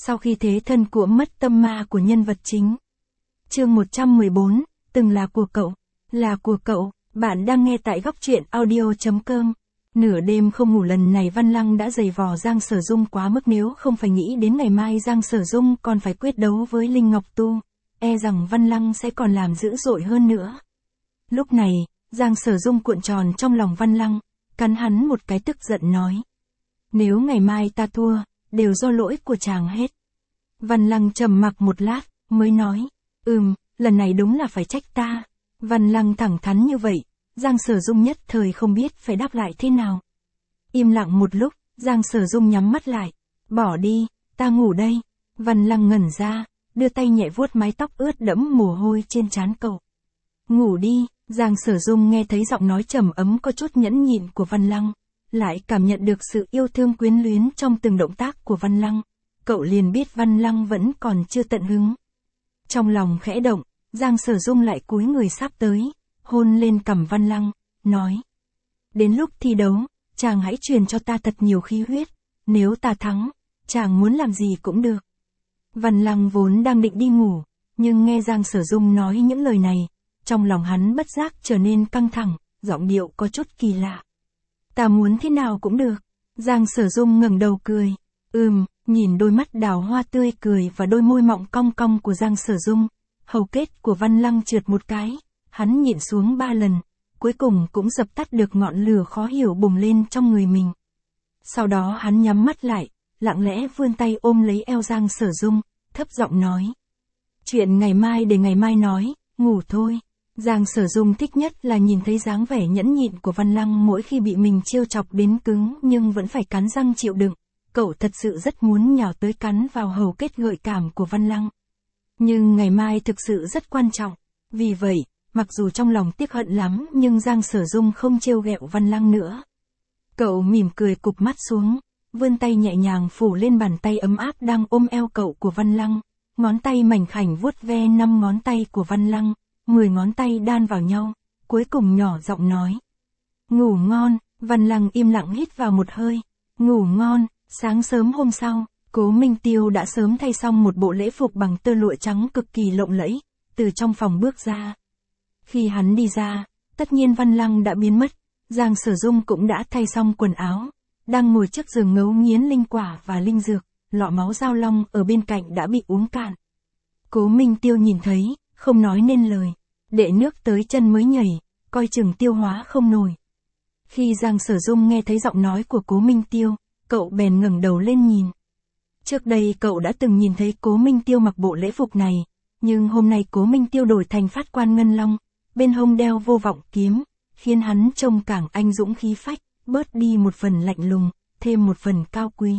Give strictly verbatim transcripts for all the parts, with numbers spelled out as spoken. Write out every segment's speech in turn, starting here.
Sau khi thế thân của mất tâm ma của nhân vật chính. Chương một trăm mười bốn, từng là của cậu, là của cậu, bạn đang nghe tại góc truyện audio chấm com. Nửa đêm không ngủ lần này Văn Lăng đã giày vò Giang Sở Dung quá mức, nếu không phải nghĩ đến ngày mai Giang Sở Dung còn phải quyết đấu với Linh Ngọc Tu, e rằng Văn Lăng sẽ còn làm dữ dội hơn nữa. Lúc này, Giang Sở Dung cuộn tròn trong lòng Văn Lăng, cắn hắn một cái tức giận nói. Nếu ngày mai ta thua, đều do lỗi của chàng hết. Văn Lăng trầm mặc một lát, mới nói, ừm, lần này đúng là phải trách ta. Văn Lăng thẳng thắn như vậy, Giang Sở Dung nhất thời không biết phải đáp lại thế nào. Im lặng một lúc, Giang Sở Dung nhắm mắt lại, bỏ đi, ta ngủ đây. Văn Lăng ngẩn ra, đưa tay nhẹ vuốt mái tóc ướt đẫm mồ hôi trên trán cậu. Ngủ đi. Giang Sở Dung nghe thấy giọng nói trầm ấm có chút nhẫn nhịn của Văn Lăng, lại cảm nhận được sự yêu thương quyến luyến trong từng động tác của Văn Lăng, cậu liền biết Văn Lăng vẫn còn chưa tận hứng. Trong lòng khẽ động, Giang Sở Dung lại cúi người sắp tới, hôn lên cằm Văn Lăng, nói. Đến lúc thi đấu, chàng hãy truyền cho ta thật nhiều khí huyết, nếu ta thắng, chàng muốn làm gì cũng được. Văn Lăng vốn đang định đi ngủ, nhưng nghe Giang Sở Dung nói những lời này, trong lòng hắn bất giác trở nên căng thẳng, giọng điệu có chút kỳ lạ. Ta muốn thế nào cũng được. Giang Sở Dung ngẩng đầu cười. Ừm, nhìn đôi mắt đào hoa tươi cười và đôi môi mọng cong cong của Giang Sở Dung, hầu kết của Văn Lăng trượt một cái, hắn nhịn xuống ba lần, cuối cùng cũng dập tắt được ngọn lửa khó hiểu bùng lên trong người mình. Sau đó hắn nhắm mắt lại, lặng lẽ vươn tay ôm lấy eo Giang Sở Dung, thấp giọng nói. Chuyện ngày mai để ngày mai nói, ngủ thôi. Giang Sở Dung thích nhất là nhìn thấy dáng vẻ nhẫn nhịn của Văn Lăng mỗi khi bị mình trêu chọc đến cứng nhưng vẫn phải cắn răng chịu đựng. Cậu thật sự rất muốn nhào tới cắn vào hầu kết gợi cảm của Văn Lăng. Nhưng ngày mai thực sự rất quan trọng. Vì vậy, mặc dù trong lòng tiếc hận lắm nhưng Giang Sở Dung không trêu ghẹo Văn Lăng nữa. Cậu mỉm cười cụp mắt xuống, vươn tay nhẹ nhàng phủ lên bàn tay ấm áp đang ôm eo cậu của Văn Lăng. Ngón tay mảnh khảnh vuốt ve năm ngón tay của Văn Lăng. Mười ngón tay đan vào nhau, cuối cùng nhỏ giọng nói. Ngủ ngon. Văn Lăng im lặng hít vào một hơi. Ngủ ngon. Sáng sớm hôm sau, Cố Minh Tiêu đã sớm thay xong một bộ lễ phục bằng tơ lụa trắng cực kỳ lộng lẫy, từ trong phòng bước ra. Khi hắn đi ra, tất nhiên Văn Lăng đã biến mất, Giang Sở Dung cũng đã thay xong quần áo, đang ngồi trước giường ngấu nghiến linh quả và linh dược, lọ máu giao long ở bên cạnh đã bị uống cạn. Cố Minh Tiêu nhìn thấy, không nói nên lời. Đệ nước tới chân mới nhảy, coi chừng tiêu hóa không nổi. Khi Giang Sở Dung nghe thấy giọng nói của Cố Minh Tiêu, cậu bèn ngẩng đầu lên nhìn. Trước đây cậu đã từng nhìn thấy Cố Minh Tiêu mặc bộ lễ phục này, nhưng hôm nay Cố Minh Tiêu đổi thành Phát Quan Ngân Long, bên hông đeo Vô Vọng kiếm, khiến hắn trông càng anh dũng khí phách, bớt đi một phần lạnh lùng, thêm một phần cao quý.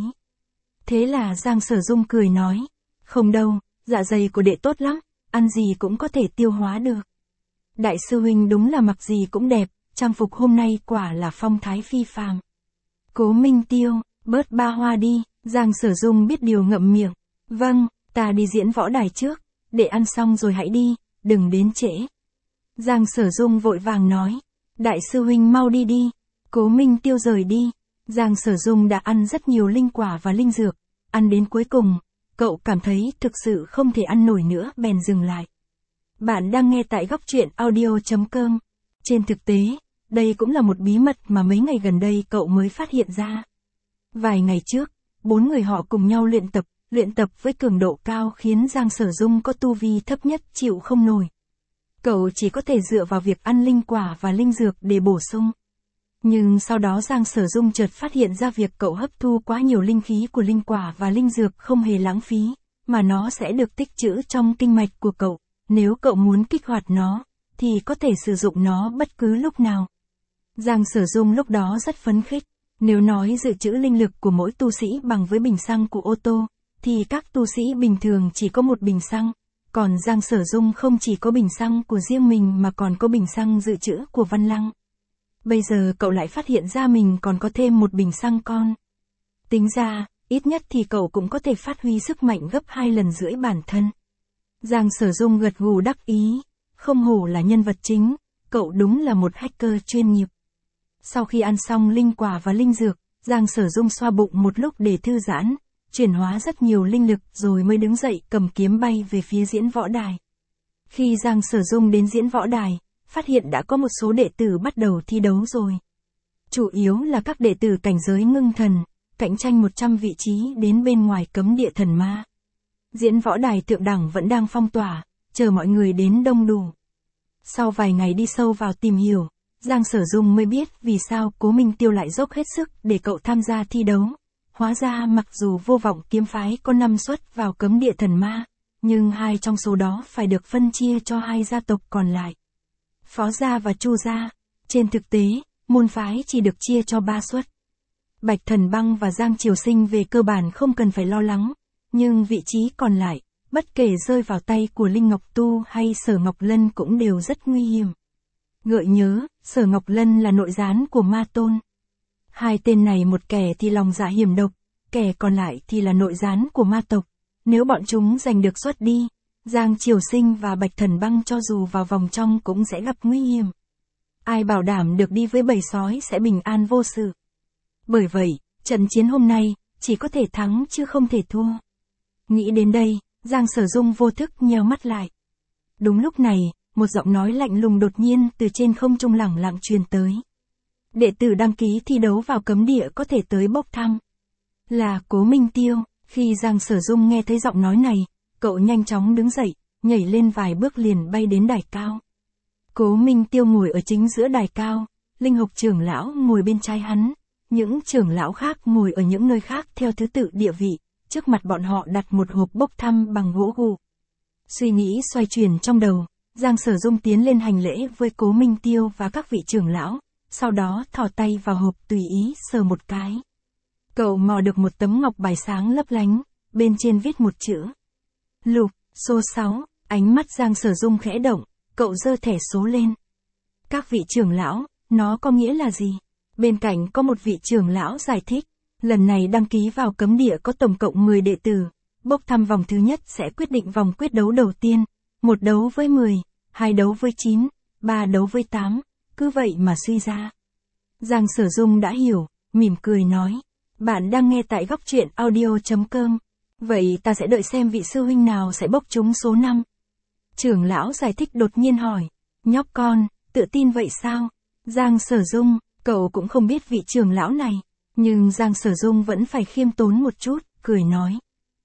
Thế là Giang Sở Dung cười nói, không đâu, dạ dày của đệ tốt lắm, ăn gì cũng có thể tiêu hóa được. Đại sư huynh đúng là mặc gì cũng đẹp, trang phục hôm nay quả là phong thái phi phàm. Cố Minh Tiêu, bớt ba hoa đi. Giang Sở Dung biết điều ngậm miệng. Vâng, ta đi diễn võ đài trước, để ăn xong rồi hãy đi, đừng đến trễ. Giang Sở Dung vội vàng nói, đại sư huynh mau đi đi. Cố Minh Tiêu rời đi. Giang Sở Dung đã ăn rất nhiều linh quả và linh dược, ăn đến cuối cùng, cậu cảm thấy thực sự không thể ăn nổi nữa bèn dừng lại. Bạn đang nghe tại góc truyện audio chấm com. Trên thực tế, đây cũng là một bí mật mà mấy ngày gần đây cậu mới phát hiện ra. Vài ngày trước, bốn người họ cùng nhau luyện tập, luyện tập với cường độ cao khiến Giang Sở Dung có tu vi thấp nhất chịu không nổi. Cậu chỉ có thể dựa vào việc ăn linh quả và linh dược để bổ sung. Nhưng sau đó Giang Sở Dung chợt phát hiện ra việc cậu hấp thu quá nhiều linh khí của linh quả và linh dược không hề lãng phí, mà nó sẽ được tích trữ trong kinh mạch của cậu. Nếu cậu muốn kích hoạt nó, thì có thể sử dụng nó bất cứ lúc nào. Giang Sở Dung lúc đó rất phấn khích. Nếu nói dự trữ linh lực của mỗi tu sĩ bằng với bình xăng của ô tô, thì các tu sĩ bình thường chỉ có một bình xăng. Còn Giang Sở Dung không chỉ có bình xăng của riêng mình mà còn có bình xăng dự trữ của Văn Lăng. Bây giờ cậu lại phát hiện ra mình còn có thêm một bình xăng con. Tính ra, ít nhất thì cậu cũng có thể phát huy sức mạnh gấp hai lần rưỡi bản thân. Giang Sở Dung gật gù đắc ý, không hổ là nhân vật chính, cậu đúng là một hacker chuyên nghiệp. Sau khi ăn xong linh quả và linh dược, Giang Sở Dung xoa bụng một lúc để thư giãn, chuyển hóa rất nhiều linh lực rồi mới đứng dậy cầm kiếm bay về phía diễn võ đài. Khi Giang Sở Dung đến diễn võ đài, phát hiện đã có một số đệ tử bắt đầu thi đấu rồi. Chủ yếu là các đệ tử cảnh giới ngưng thần, cạnh tranh một trăm vị trí đến bên ngoài cấm địa thần ma. Diễn võ đài thượng đẳng vẫn đang phong tỏa, chờ mọi người đến đông đủ. Sau vài ngày đi sâu vào tìm hiểu, Giang Sở Dung mới biết vì sao Cố Minh Tiêu lại dốc hết sức để cậu tham gia thi đấu. Hóa ra mặc dù Vô Vọng kiếm phái có năm suất vào cấm địa thần ma, nhưng hai trong số đó phải được phân chia cho hai gia tộc còn lại. Phó gia và Chu gia. Trên thực tế, môn phái chỉ được chia cho ba suất. Bạch Thần Băng và Giang Triều Sinh về cơ bản không cần phải lo lắng, nhưng vị trí còn lại, bất kể rơi vào tay của Linh Ngọc Tu hay Sở Ngọc Lân cũng đều rất nguy hiểm. Gợi nhớ, Sở Ngọc Lân là nội gián của Ma Tôn. Hai tên này một kẻ thì lòng dạ hiểm độc, kẻ còn lại thì là nội gián của ma tộc. Nếu bọn chúng giành được suất đi, Giang Triều Sinh và Bạch Thần Băng cho dù vào vòng trong cũng sẽ gặp nguy hiểm. Ai bảo đảm được đi với bầy sói sẽ bình an vô sự. Bởi vậy, trận chiến hôm nay, chỉ có thể thắng chứ không thể thua. Nghĩ đến đây, Giang Sở Dung vô thức nheo mắt lại. Đúng lúc này, một giọng nói lạnh lùng đột nhiên từ trên không trung lẳng lặng truyền tới. Đệ tử đăng ký thi đấu vào cấm địa có thể tới bốc thăm. Là Cố Minh Tiêu. Khi Giang Sở Dung nghe thấy giọng nói này, cậu nhanh chóng đứng dậy, nhảy lên vài bước liền bay đến đài cao. Cố Minh Tiêu ngồi ở chính giữa đài cao, Linh Hộc trưởng lão ngồi bên trái hắn, những trưởng lão khác ngồi ở những nơi khác theo thứ tự địa vị, trước mặt bọn họ đặt một hộp bốc thăm bằng gỗ gụ. Suy nghĩ xoay chuyển trong đầu, Giang Sở Dung tiến lên hành lễ với Cố Minh Tiêu và các vị trưởng lão, sau đó thò tay vào hộp tùy ý sờ một cái. Cậu mò được một tấm ngọc bài sáng lấp lánh, bên trên viết một chữ. Lục, số sáu, ánh mắt Giang Sở Dung khẽ động, cậu giơ thẻ số lên. Các vị trưởng lão, nó có nghĩa là gì? Bên cạnh có một vị trưởng lão giải thích, lần này đăng ký vào cấm địa có tổng cộng mười đệ tử, bốc thăm vòng thứ nhất sẽ quyết định vòng quyết đấu đầu tiên, một đấu với mười, hai đấu với chín, ba đấu với tám, cứ vậy mà suy ra. Giang Sở Dung đã hiểu, mỉm cười nói. Bạn đang nghe tại góc truyện audio chấm com. Vậy ta sẽ đợi xem vị sư huynh nào sẽ bốc trúng số năm. Trưởng lão giải thích đột nhiên hỏi. Nhóc con, tự tin vậy sao? Giang Sở Dung, cậu cũng không biết vị trưởng lão này. Nhưng Giang Sở Dung vẫn phải khiêm tốn một chút, cười nói.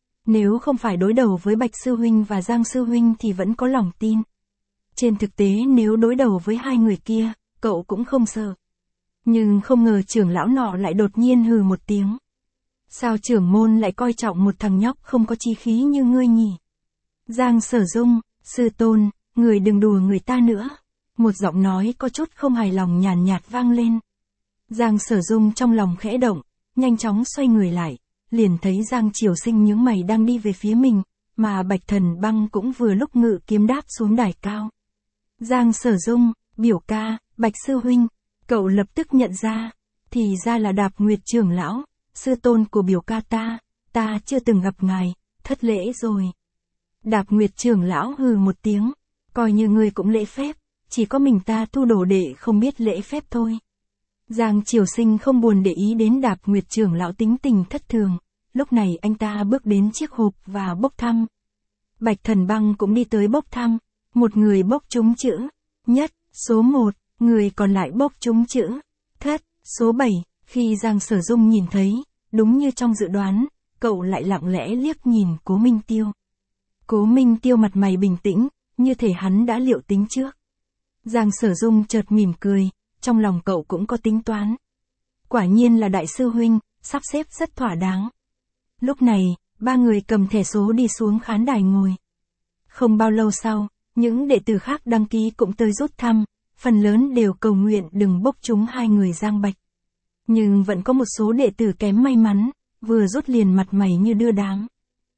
Nếu không phải đối đầu với Bạch sư huynh và Giang sư huynh thì vẫn có lòng tin. Trên thực tế nếu đối đầu với hai người kia, cậu cũng không sợ. Nhưng không ngờ trưởng lão nọ lại đột nhiên hừ một tiếng. Sao trưởng môn lại coi trọng một thằng nhóc không có chí khí như ngươi nhỉ? Giang Sở Dung, sư tôn, người đừng đùa người ta nữa. Một giọng nói có chút không hài lòng nhàn nhạt, nhạt vang lên. Giang Sở Dung trong lòng khẽ động, nhanh chóng xoay người lại, liền thấy Giang Triều Sinh nhướng mày đang đi về phía mình, mà Bạch Thần Băng cũng vừa lúc ngự kiếm đáp xuống đài cao. Giang Sở Dung, biểu ca, Bạch sư huynh. Cậu lập tức nhận ra, thì ra là Đạp Nguyệt trưởng lão, sư tôn của biểu ca ta, ta chưa từng gặp ngài, thất lễ rồi. Đạp Nguyệt trưởng lão hừ một tiếng, coi như ngươi cũng lễ phép, chỉ có mình ta thu đồ đệ không biết lễ phép thôi. Giang Triều Sinh không buồn để ý đến Đạp Nguyệt trưởng lão tính tình thất thường, lúc này anh ta bước đến chiếc hộp và bốc thăm. Bạch Thần Băng cũng đi tới bốc thăm, một người bốc trúng chữ nhất, số một. Người còn lại bốc trúng chữ thất, số bảy, khi Giang Sở Dung nhìn thấy, đúng như trong dự đoán, cậu lại lặng lẽ liếc nhìn Cố Minh Tiêu. Cố Minh Tiêu mặt mày bình tĩnh, như thể hắn đã liệu tính trước. Giang Sở Dung chợt mỉm cười, trong lòng cậu cũng có tính toán. Quả nhiên là đại sư huynh, sắp xếp rất thỏa đáng. Lúc này, ba người cầm thẻ số đi xuống khán đài ngồi. Không bao lâu sau, những đệ tử khác đăng ký cũng tới rút thăm. Phần lớn đều cầu nguyện đừng bốc trúng hai người Giang Bạch. Nhưng vẫn có một số đệ tử kém may mắn, vừa rút liền mặt mày như đưa đám.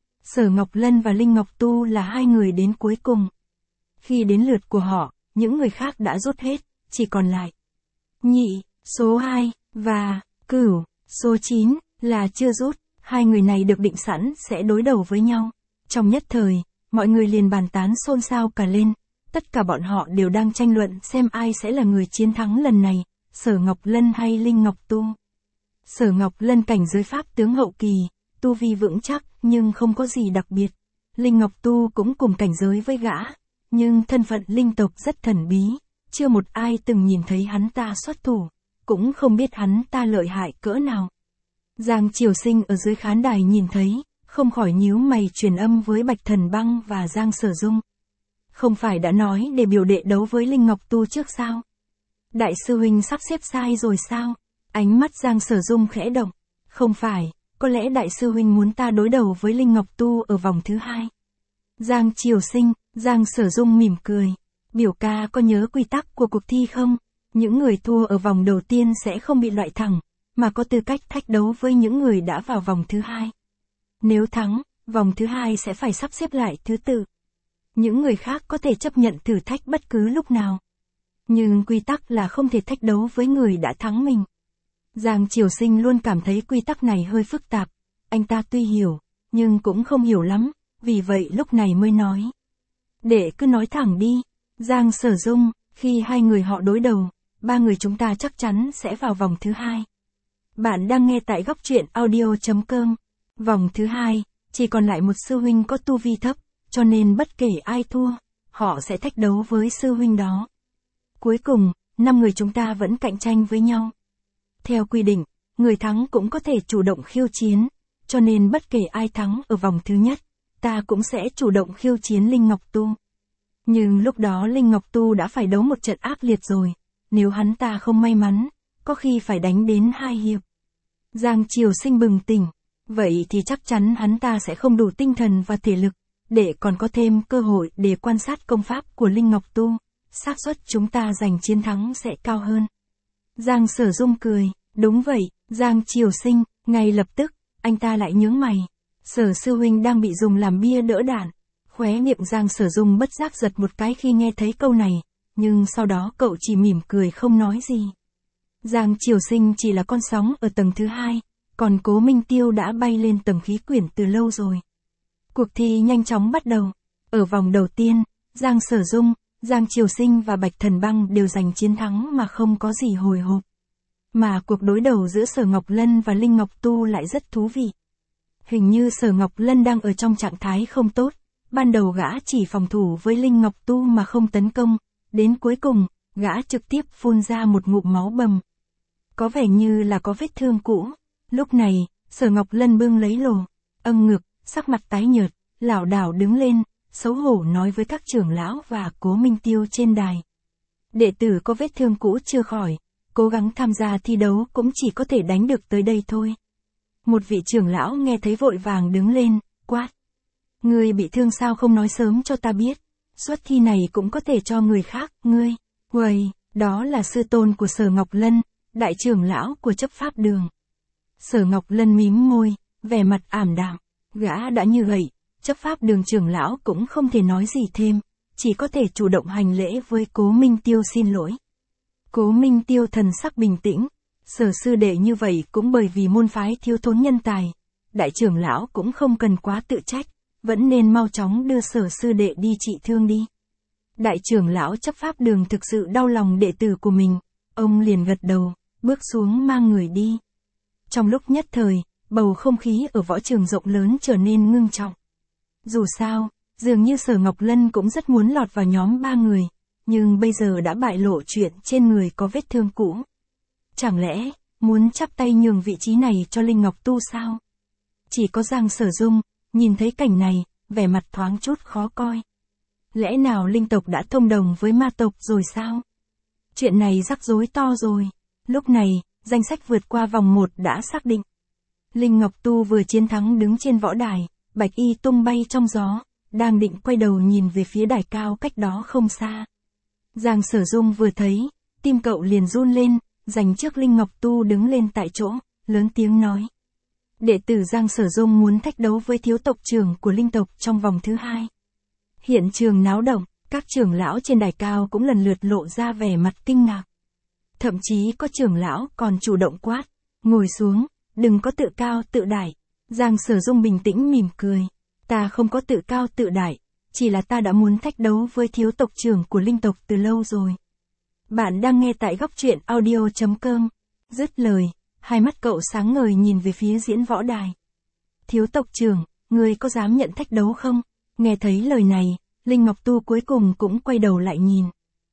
Sở Ngọc Lân và Linh Ngọc Tu là hai người đến cuối cùng. Khi đến lượt của họ, những người khác đã rút hết, chỉ còn lại Nhị, số hai, và Cửu, số chín, là chưa rút. Hai người này được định sẵn sẽ đối đầu với nhau. Trong nhất thời, mọi người liền bàn tán xôn xao cả lên. Tất cả bọn họ đều đang tranh luận xem ai sẽ là người chiến thắng lần này, Sở Ngọc Lân hay Linh Ngọc Tu. Sở Ngọc Lân cảnh giới pháp tướng hậu kỳ, tu vi vững chắc, nhưng không có gì đặc biệt. Linh Ngọc Tu cũng cùng cảnh giới với gã, nhưng thân phận linh tộc rất thần bí, chưa một ai từng nhìn thấy hắn ta xuất thủ, cũng không biết hắn ta lợi hại cỡ nào. Giang Triều Sinh ở dưới khán đài nhìn thấy, không khỏi nhíu mày truyền âm với Bạch Thần Băng và Giang Sở Dung. Không phải đã nói để biểu đệ đấu với Linh Ngọc Tu trước sao? Đại sư huynh sắp xếp sai rồi sao? Ánh mắt Giang Sở Dung khẽ động. Không phải, có lẽ đại sư huynh muốn ta đối đầu với Linh Ngọc Tu ở vòng thứ hai. Giang Triều Sinh, Giang Sở Dung mỉm cười. Biểu ca có nhớ quy tắc của cuộc thi không? Những người thua ở vòng đầu tiên sẽ không bị loại thẳng, mà có tư cách thách đấu với những người đã vào vòng thứ hai. Nếu thắng, vòng thứ hai sẽ phải sắp xếp lại thứ tự. Những người khác có thể chấp nhận thử thách bất cứ lúc nào. Nhưng quy tắc là không thể thách đấu với người đã thắng mình. Giang Triều Sinh luôn cảm thấy quy tắc này hơi phức tạp. Anh ta tuy hiểu, nhưng cũng không hiểu lắm, vì vậy lúc này mới nói. Để cứ nói thẳng đi, Giang Sở Dung, khi hai người họ đối đầu, ba người chúng ta chắc chắn sẽ vào vòng thứ hai. Bạn đang nghe tại góc truyện audio chấm com. Vòng thứ hai, chỉ còn lại một sư huynh có tu vi thấp, cho nên bất kể ai thua, họ sẽ thách đấu với sư huynh đó. Cuối cùng, năm người chúng ta vẫn cạnh tranh với nhau. Theo quy định, người thắng cũng có thể chủ động khiêu chiến, cho nên bất kể ai thắng ở vòng thứ nhất, ta cũng sẽ chủ động khiêu chiến Linh Ngọc Tu. Nhưng lúc đó Linh Ngọc Tu đã phải đấu một trận ác liệt rồi, nếu hắn ta không may mắn, có khi phải đánh đến hai hiệp. Giang Triều Sinh bừng tỉnh, vậy thì chắc chắn hắn ta sẽ không đủ tinh thần và thể lực, để còn có thêm cơ hội để quan sát công pháp của Linh Ngọc Tu, xác suất chúng ta giành chiến thắng sẽ cao hơn. Giang Sở Dung cười, đúng vậy, Giang Triều Sinh, ngay lập tức, anh ta lại nhướng mày. Sở sư huynh đang bị dùng làm bia đỡ đạn. Khóe miệng Giang Sở Dung bất giác giật một cái khi nghe thấy câu này, nhưng sau đó cậu chỉ mỉm cười không nói gì. Giang Triều Sinh chỉ là con sóng ở tầng thứ hai, còn Cố Minh Tiêu đã bay lên tầng khí quyển từ lâu rồi. Cuộc thi nhanh chóng bắt đầu. Ở vòng đầu tiên, Giang Sở Dung, Giang Triều Sinh và Bạch Thần Băng đều giành chiến thắng mà không có gì hồi hộp. Mà cuộc đối đầu giữa Sở Ngọc Lân và Linh Ngọc Tu lại rất thú vị. Hình như Sở Ngọc Lân đang ở trong trạng thái không tốt, ban đầu gã chỉ phòng thủ với Linh Ngọc Tu mà không tấn công, đến cuối cùng, gã trực tiếp phun ra một ngụm máu bầm. Có vẻ như là có vết thương cũ. Lúc này, Sở Ngọc Lân bưng lấy lồ, âng ngực, sắc mặt tái nhợt, lảo đảo đứng lên, xấu hổ nói với các trưởng lão và Cố Minh Tiêu trên đài. Đệ tử có vết thương cũ chưa khỏi, cố gắng tham gia thi đấu cũng chỉ có thể đánh được tới đây thôi. Một vị trưởng lão nghe thấy vội vàng đứng lên, quát. Ngươi bị thương sao không nói sớm cho ta biết, suất thi này cũng có thể cho người khác, ngươi, uầy, đó là sư tôn của Sở Ngọc Lân, đại trưởng lão của chấp pháp đường. Sở Ngọc Lân mím môi, vẻ mặt ảm đạm, gã đã như vậy, chấp pháp đường trưởng lão cũng không thể nói gì thêm, chỉ có thể chủ động hành lễ với Cố Minh Tiêu xin lỗi. Cố Minh Tiêu thần sắc bình tĩnh, Sở sư đệ như vậy cũng bởi vì môn phái thiếu thốn nhân tài, đại trưởng lão cũng không cần quá tự trách, vẫn nên mau chóng đưa Sở sư đệ đi trị thương đi. Đại trưởng lão chấp pháp đường thực sự đau lòng đệ tử của mình, ông liền gật đầu, bước xuống mang người đi. Trong lúc nhất thời, bầu không khí ở võ trường rộng lớn trở nên ngưng trọng. Dù sao, dường như Sở Ngọc Lân cũng rất muốn lọt vào nhóm ba người, nhưng bây giờ đã bại lộ chuyện trên người có vết thương cũ. Chẳng lẽ, muốn chắp tay nhường vị trí này cho Linh Ngọc Tu sao? Chỉ có Giang Sở Dung, nhìn thấy cảnh này, vẻ mặt thoáng chút khó coi. Lẽ nào linh tộc đã thông đồng với ma tộc rồi sao? Chuyện này rắc rối to rồi. Lúc này, danh sách vượt qua vòng một đã xác định. Linh Ngọc Tu vừa chiến thắng đứng trên võ đài, bạch y tung bay trong gió, đang định quay đầu nhìn về phía đài cao cách đó không xa. Giang Sở Dung vừa thấy, tim cậu liền run lên, giành trước Linh Ngọc Tu đứng lên tại chỗ, lớn tiếng nói. Đệ tử Giang Sở Dung muốn thách đấu với thiếu tộc trưởng của linh tộc trong vòng thứ hai. Hiện trường náo động, các trưởng lão trên đài cao cũng lần lượt lộ ra vẻ mặt kinh ngạc. Thậm chí có trưởng lão còn chủ động quát, ngồi xuống, đừng có tự cao tự đại. Giang Sở Dung bình tĩnh mỉm cười, ta không có tự cao tự đại, chỉ là ta đã muốn thách đấu với thiếu tộc trưởng của linh tộc từ lâu rồi. Bạn đang nghe tại góc truyện audio chấm com. Dứt lời, hai mắt cậu sáng ngời nhìn về phía diễn võ đài. thiếu tộc trưởng, ngươi có dám nhận thách đấu không? Nghe thấy lời này, Linh Ngọc Tu cuối cùng cũng quay đầu lại nhìn.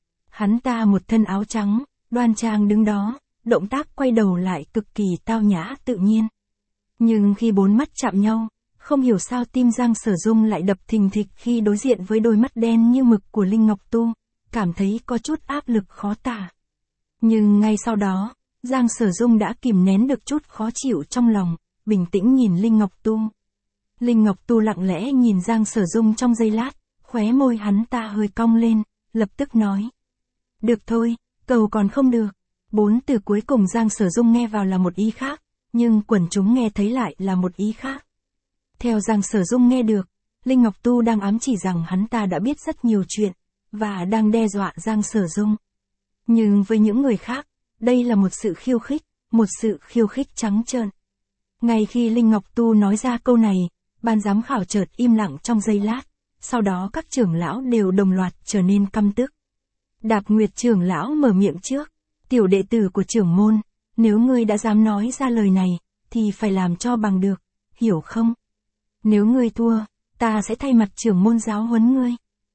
Hắn ta một thân áo trắng, đoan trang đứng đó, động tác quay đầu lại cực kỳ tao nhã tự nhiên. Nhưng khi bốn mắt chạm nhau, không hiểu sao tim Giang Sở Dung lại đập thình thịch khi đối diện với đôi mắt đen như mực của Linh Ngọc Tu, cảm thấy có chút áp lực khó tả. Nhưng ngay sau đó, Giang Sở Dung đã kìm nén được chút khó chịu trong lòng, bình tĩnh nhìn Linh Ngọc Tu. Linh Ngọc Tu lặng lẽ nhìn Giang Sở Dung trong giây lát, khóe môi hắn ta hơi cong lên, lập tức nói. Được thôi, cầu còn không được. Bốn từ cuối cùng Giang Sở Dung nghe vào là một ý khác, nhưng quần chúng nghe thấy lại là một ý khác. Theo Giang Sở Dung nghe được, Linh Ngọc Tu đang ám chỉ rằng hắn ta đã biết rất nhiều chuyện, và đang đe dọa Giang Sở Dung. Nhưng với những người khác, đây là một sự khiêu khích, một sự khiêu khích trắng trợn. Ngay khi Linh Ngọc Tu nói ra câu này, ban giám khảo chợt im lặng trong giây lát, sau đó các trưởng lão đều đồng loạt trở nên căm tức. Đạp Nguyệt trưởng lão mở miệng trước, tiểu đệ tử của trưởng môn, nếu ngươi đã dám nói ra lời này, thì phải làm cho bằng được, hiểu không? Nếu ngươi thua, ta sẽ thay mặt trưởng môn giáo huấn ngươi.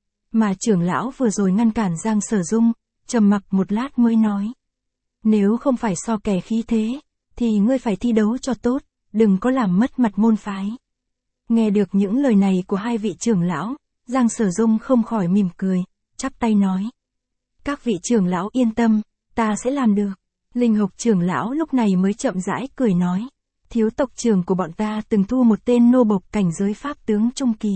Mà trưởng lão vừa rồi ngăn cản Giang Sở Dung, trầm mặc một lát mới nói. Nếu không phải so kẻ khí thế, thì ngươi phải thi đấu cho tốt, đừng có làm mất mặt môn phái. Nghe được những lời này của hai vị trưởng lão, Giang Sở Dung không khỏi mỉm cười, chắp tay nói. Các vị trưởng lão yên tâm, ta sẽ làm được. Linh Hộc trưởng lão lúc này mới chậm rãi cười nói. Thiếu tộc trưởng của bọn ta từng thu một tên nô bộc cảnh giới pháp tướng trung kỳ.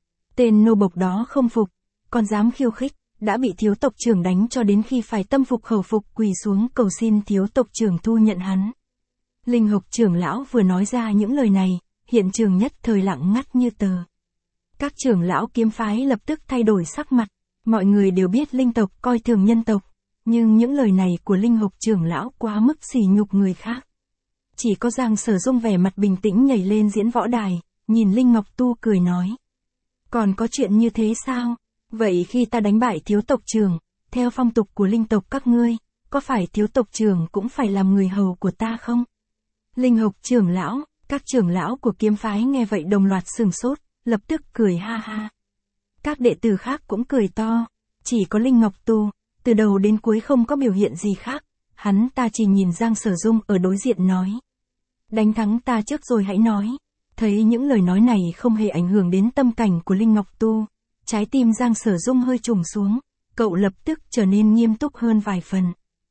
Tên nô bộc đó không phục, còn dám khiêu khích, đã bị thiếu tộc trưởng đánh cho đến khi phải tâm phục khẩu phục quỳ xuống cầu xin thiếu tộc trưởng thu nhận hắn. Linh Hộc trưởng lão vừa nói ra những lời này, hiện trường nhất thời lặng ngắt như tờ. Các trưởng lão kiếm phái lập tức thay đổi sắc mặt, mọi người đều biết linh tộc coi thường nhân tộc, nhưng những lời này của Linh Hộc trưởng lão quá mức sỉ nhục người khác. Chỉ có Giang Sở Dung vẻ mặt bình tĩnh nhảy lên diễn võ đài, nhìn Linh Ngọc Tu cười nói. Còn có chuyện như thế sao? Vậy khi ta đánh bại thiếu tộc trưởng, theo phong tục của linh tộc các ngươi, có phải thiếu tộc trưởng cũng phải làm người hầu của ta không? Linh Hộc trưởng lão, các trưởng lão của kiếm phái nghe vậy đồng loạt sừng sốt, lập tức cười ha ha. Các đệ tử khác cũng cười to, chỉ có Linh Ngọc Tu, từ đầu đến cuối không có biểu hiện gì khác, hắn ta chỉ nhìn Giang Sở Dung ở đối diện nói. Đánh thắng ta trước rồi hãy nói. Thấy những lời nói này không hề ảnh hưởng đến tâm cảnh của Linh Ngọc Tu, trái tim Giang Sở Dung hơi trùng xuống, cậu lập tức trở nên nghiêm túc hơn vài phần.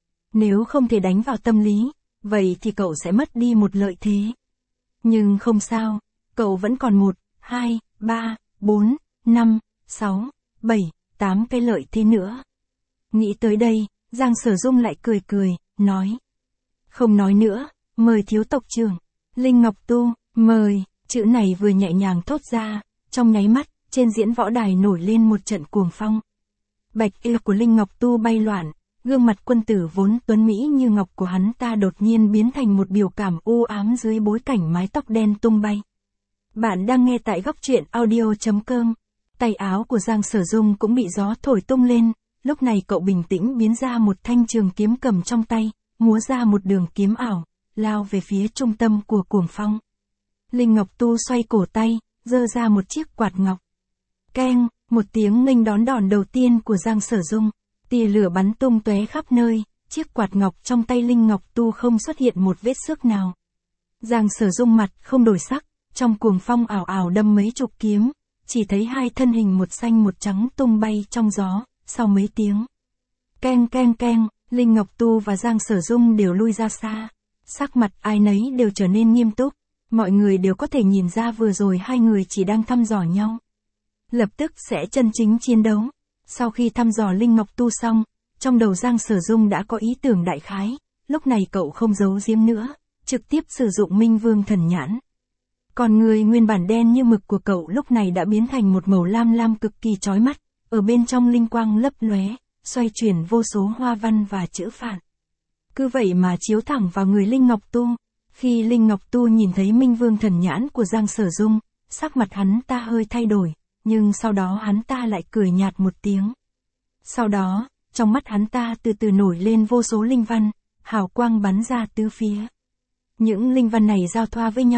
Nếu không thể đánh vào tâm lý, vậy thì cậu sẽ mất đi một lợi thế. Nhưng không sao, cậu vẫn còn một, hai, ba, bốn, năm, sáu, bảy, tám cái lợi thế nữa. Nghĩ tới đây, Giang Sở Dung lại cười cười, nói. Không nói nữa, mời thiếu tộc trưởng. Linh Ngọc Tu, mời, chữ này vừa nhẹ nhàng thốt ra, trong nháy mắt, trên diễn võ đài nổi lên một trận cuồng phong. Bạch y của Linh Ngọc Tu bay loạn, gương mặt quân tử vốn tuấn mỹ như ngọc của hắn ta đột nhiên biến thành một biểu cảm u ám dưới bối cảnh mái tóc đen tung bay. Bạn đang nghe tại góc truyện audio chấm com. Tay áo của Giang Sở Dung cũng bị gió thổi tung lên, lúc này cậu bình tĩnh biến ra một thanh trường kiếm cầm trong tay, múa ra một đường kiếm ảo, lao về phía trung tâm của cuồng phong. Linh Ngọc Tu xoay cổ tay, giơ ra một chiếc quạt ngọc. Keng, một tiếng nghênh đón đòn đầu tiên của Giang Sở Dung, tia lửa bắn tung tóe khắp nơi, chiếc quạt ngọc trong tay Linh Ngọc Tu không xuất hiện một vết xước nào. Giang Sở Dung mặt không đổi sắc, trong cuồng phong ảo ảo đâm mấy chục kiếm, chỉ thấy hai thân hình một xanh một trắng tung bay trong gió, sau mấy tiếng. Keng keng keng, Linh Ngọc Tu và Giang Sở Dung đều lui ra xa, sắc mặt ai nấy đều trở nên nghiêm túc, mọi người đều có thể nhìn ra vừa rồi hai người chỉ đang thăm dò nhau. Lập tức sẽ chân chính chiến đấu. Sau khi thăm dò Linh Ngọc Tu xong, trong đầu Giang Sở Dung đã có ý tưởng đại khái, lúc này cậu không giấu giếm nữa, trực tiếp sử dụng Minh Vương Thần Nhãn. Còn người nguyên bản đen như mực của cậu lúc này đã biến thành một màu lam lam cực kỳ chói mắt, ở bên trong linh quang lấp lóe, xoay chuyển vô số hoa văn và chữ phạn. Cứ vậy mà chiếu thẳng vào người Linh Ngọc Tu. Khi Linh Ngọc Tu nhìn thấy Minh Vương Thần Nhãn của Giang Sở Dung, sắc mặt hắn ta hơi thay đổi, nhưng sau đó hắn ta lại cười nhạt một tiếng. Sau đó, trong mắt hắn ta từ từ nổi lên vô số linh văn, hào quang bắn ra tứ phía. Những linh văn này giao thoa với nhau,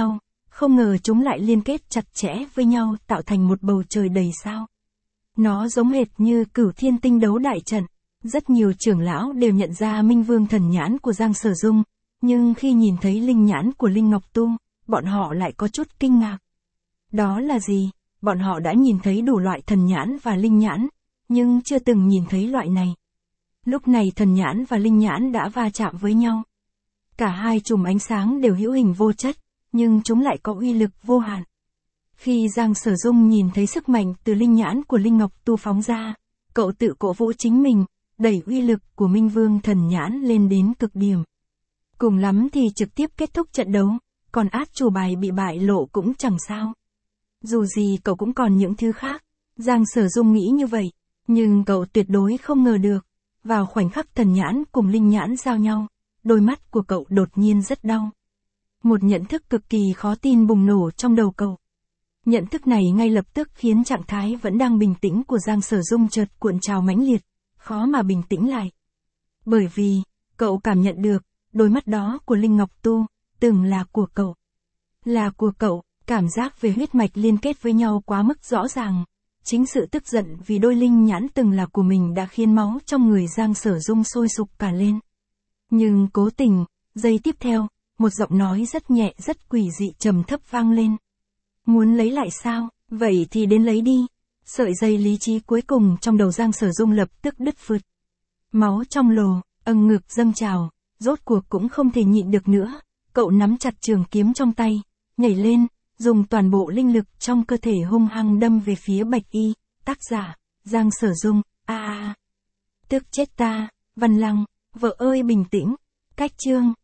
không ngờ chúng lại liên kết chặt chẽ với nhau tạo thành một bầu trời đầy sao. Nó giống hệt như Cửu Thiên Tinh đấu đại trận. Rất nhiều trưởng lão đều nhận ra Minh Vương thần nhãn của Giang Sở Dung, nhưng khi nhìn thấy linh nhãn của Linh Ngọc Tu, bọn họ lại có chút kinh ngạc. Đó là gì? Bọn họ đã nhìn thấy đủ loại thần nhãn và linh nhãn, nhưng chưa từng nhìn thấy loại này. Lúc này thần nhãn và linh nhãn đã va chạm với nhau. Cả hai chùm ánh sáng đều hữu hình vô chất, nhưng chúng lại có uy lực vô hạn. Khi Giang Sở Dung nhìn thấy sức mạnh từ linh nhãn của Linh Ngọc Tu phóng ra, cậu tự cổ vũ chính mình, đẩy uy lực của Minh Vương thần nhãn lên đến cực điểm. Cùng lắm thì trực tiếp kết thúc trận đấu, còn át chủ bài bị bại lộ cũng chẳng sao. Dù gì cậu cũng còn những thứ khác, Giang Sở Dung nghĩ như vậy, nhưng cậu tuyệt đối không ngờ được. Vào khoảnh khắc thần nhãn cùng linh nhãn giao nhau, đôi mắt của cậu đột nhiên rất đau. Một nhận thức cực kỳ khó tin bùng nổ trong đầu cậu. Nhận thức này ngay lập tức khiến trạng thái vẫn đang bình tĩnh của Giang Sở Dung chợt cuộn trào mãnh liệt, khó mà bình tĩnh lại. Bởi vì, cậu cảm nhận được, đôi mắt đó của Linh Ngọc Tu, từng là của cậu. Là của cậu, cảm giác về huyết mạch liên kết với nhau quá mức rõ ràng. Chính sự tức giận vì đôi linh nhãn từng là của mình đã khiến máu trong người Giang Sở Dung sôi sục cả lên. Nhưng cố tình, giây tiếp theo, một giọng nói rất nhẹ rất quỷ dị trầm thấp vang lên. Muốn lấy lại sao, vậy thì đến lấy đi. Sợi dây lý trí cuối cùng trong đầu Giang Sở Dung lập tức đứt phượt. Máu trong lồ, âng ngực dâng trào, rốt cuộc cũng không thể nhịn được nữa. Cậu nắm chặt trường kiếm trong tay, nhảy lên, dùng toàn bộ linh lực trong cơ thể hung hăng đâm về phía Bạch Y. Tác giả, Giang Sở Dung, a a. Tức chết ta, Văn Lăng, vợ ơi bình tĩnh. Cách chương.